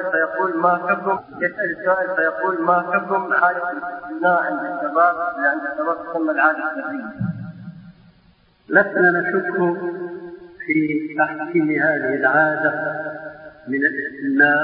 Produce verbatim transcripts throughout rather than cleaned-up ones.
فيقول ما حكم يسأل السائل فيقول ما حكم عادة الاستثناء عند الشباب لأن الشباب تسمى العادة السرية؟ لسنا نشك في تحكيم هذه العادة من الاستثناء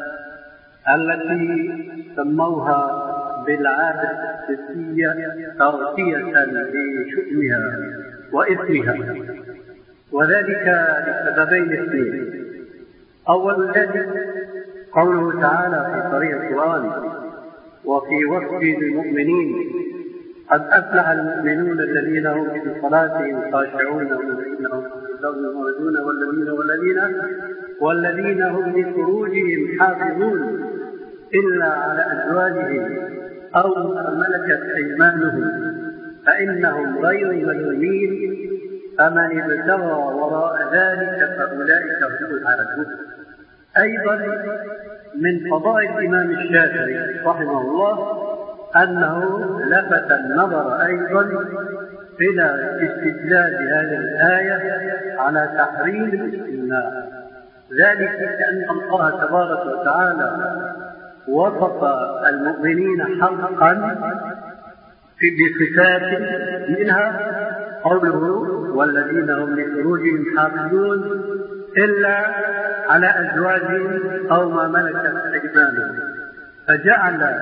التي سموها بالعادة السرية تغطية لشؤمها وإثمها، وذلك لسببين اثنين. أول ذلك قوله تعالى في طريق القرآن وفي وصف المؤمنين قد أفلح المؤمنون الذين هم في صلاتهم خاشعون والذين هم في اللغو معرضون والذين والذين والذين هم لفروجهم حافظون إلا على أزواجهم أو ما ملكت أيمانهم فإنهم غير ملومين فمن ابتغى وراء ذلك فأولئك هم العادون. أيضا من فضائل الإمام الشافعي رحمه الله أنه لفت النظر أيضا إلى استدلال هذه الآية على تحريم الاستثناء، ذلك لأن الله تبارك وتعالى وصف المؤمنين حقا بصفات منها قوله والذين هم لفروجهم حافظون إلا على أزواجهم أو ما ملكت أيمانهم، فجعل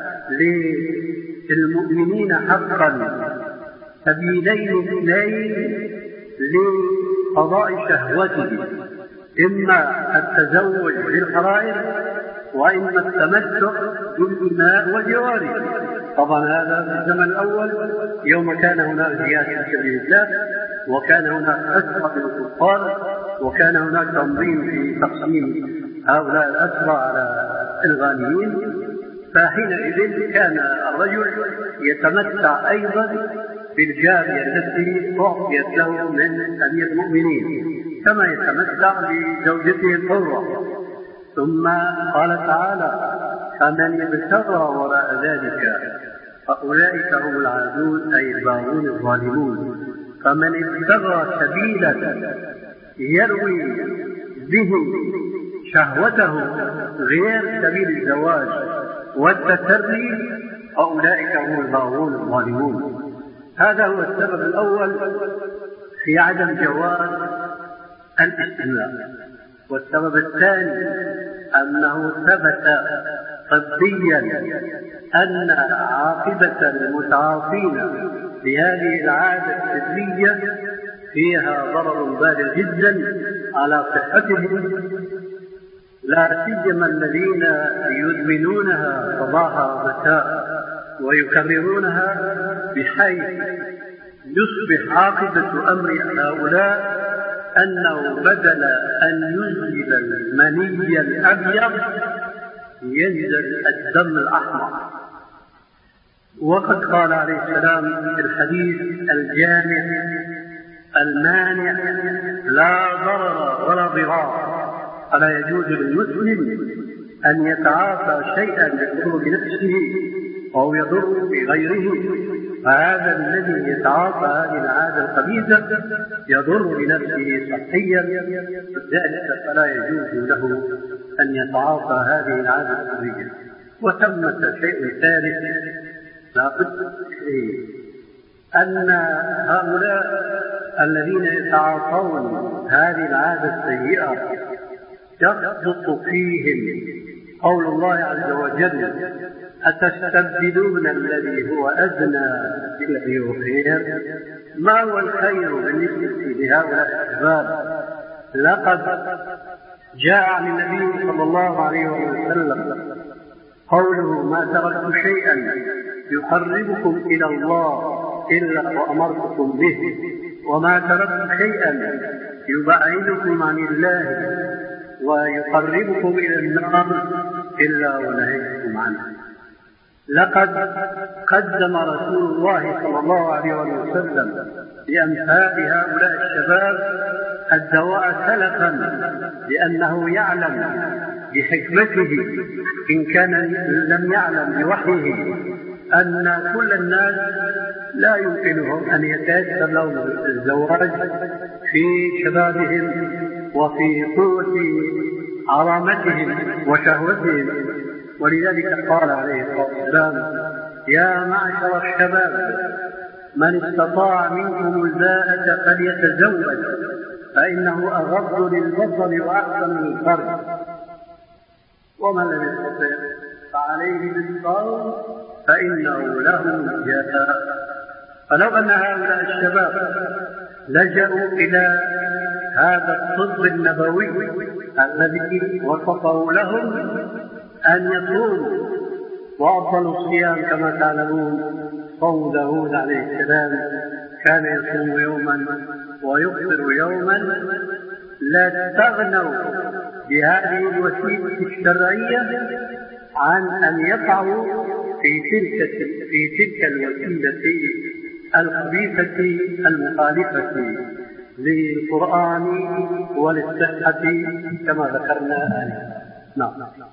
للمؤمنين حقا سبيلين اثنين لقضاء شهوته، إما التزوج بالحرائر وإما التمتع بالإماء والجواري. طبعا هذا في الزمن الأول يوم كان هناك جهاد في سبيل الله وكان هناك أسرى بالكفار وكان هناك تنظيم في تقسيم هؤلاء الأسرى على الغانيين، فحينئذ كان الرجل يتمتع أيضا بالجارية التي أعطيت له من أمير المؤمنين كما يتمتع بزوجته الحرة. ثم قال تعالى فمن ابتغى وراء ذلك فأولئك هم العادون أي الباغون الظالمون. فمن ابتغى سبيلا يروي به شهوته غير سبيل الزواج والتسري فأولئك هم الباغون الظالمون. هذا هو السبب الأول في عدم جواز الاستثناء. والسبب الثاني أنه ثبت طبيا أن عاقبة المتعاطين بهذه العادة السرية فيها ضرر بالغ جدا على صحتهم، لا سيما الذين يدمنونها صباحا ومساء ويكررونها بحيث يصبح عاقبة أمر هؤلاء أنه بدل أن ينزل المني الأبيض ينزل الدم الأحمر. وقد قال عليه السلام في الحديث الجامع المانع لا ضرر ولا ضرار، فلا يجوز للمسلم أن يتعاطى شيئا يضر بنفسه أو يضر بغيره، فهذا الذي يتعاطى هذه العادة الخبيثة يضر بنفسه صحيا، ذلك فلا يجوز له أن يتعاطى هذه العادة السرية. وثمة شيء ثالث لا بد فيه أن هؤلاء الذين يتعاطون هذه العادة السيئة يسقط فيهم قول الله عز وجل أتستبدلون الذي هو أدنى بالذي هو خير. ما هو الخير بالنسبة لهؤلاء الشباب؟ لقد جاء عن النبي صلى الله عليه وسلم قوله ما تركت شيئا يقربكم إلى الله إلا وأمرتكم به وما تركت شيئا يبعدكم عن الله ويقربكم إلى النار إلا ونهيتكم عنه. لقد قدم رسول الله صلى الله عليه وسلم لأمثال هؤلاء الشباب الدواء سلفا، لأنه يعلم بحكمته إن كان لم يعلم بوحيه أن كل الناس لا يمكنهم أن يتيسر لهم الزواج في شبابهم وفي قوة عظمتهم وشهوتهم. ولذلك قال عليه الصلاة والسلام: يا معشر الشباب من استطاع منكم الباءة فليتزوج فإنه أغض للبصر وأحسن للفرج، ومن لم يستطع فعليه بالصوم فإنه له وجاء. فلو أن هؤلاء الشباب لجأوا إلى هذا الطب النبوي الذي وصفه لهم أن يصوموا، وأفضل الصيام كما تعلمون صوم داود عليه السلام، كان يصوم يوما ويفطر يوما، لا تستغنوا بهذه الوسيلة الشرعية عن أن يقعوا في تلك في تلك الوسيلة الخبيثة المخالفة للقرآن وللصحة كما ذكرنا آنفا. نعم.